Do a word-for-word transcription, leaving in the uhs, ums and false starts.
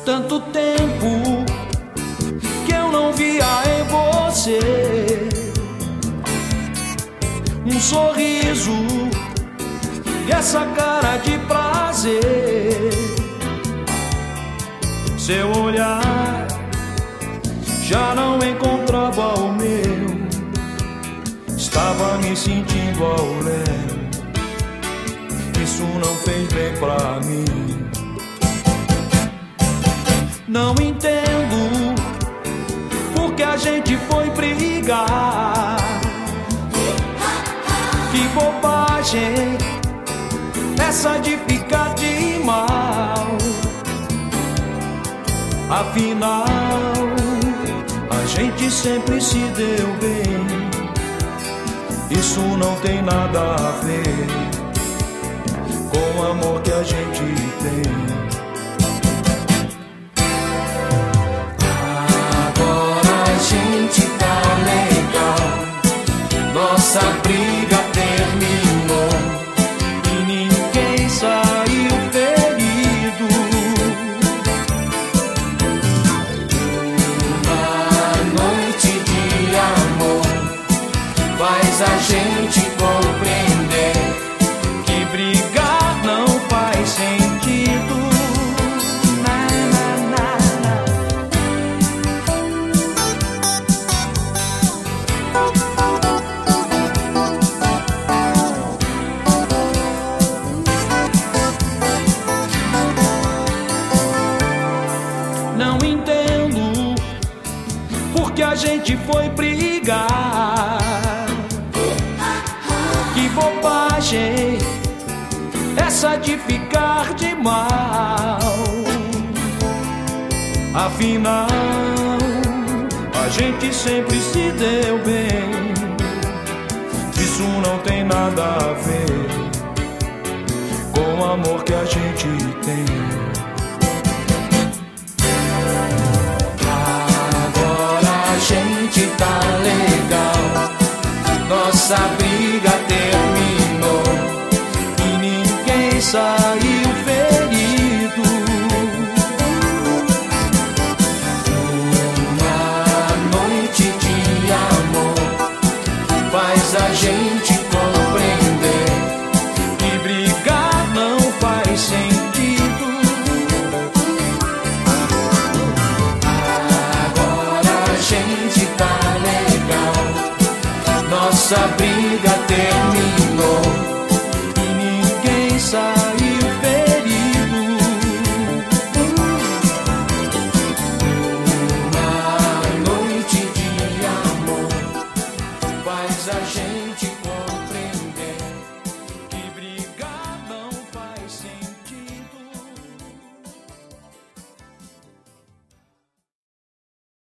Tanto tempo que eu não via em você um sorriso e essa cara de prazer. Seu olhar já não encontrava o meu, estava me sentindo ao léu. Isso não fez bem pra mim. Não entendo porque a gente foi brigar. Que bobagem essa de ficar de mal. Afinal, a gente sempre se deu bem. Isso não tem nada a ver com o amor que a gente tem. Nossa briga terminou e ninguém saiu ferido. Uma noite de amor faz a gente compreender que brigar não faz sentido. Na, na, na, na. Não entendo porque a gente foi brigar. Que bobagem essa de ficar de mal. Afinal, a gente sempre se deu bem. Isso não tem nada a ver com o amor que a gente tem. A gente tá legal, nossa briga terminou e ninguém saiu ferido. Uma noite de amor faz a gente compreender que brigar não faz sentido. Agora a gente tá legal, nossa briga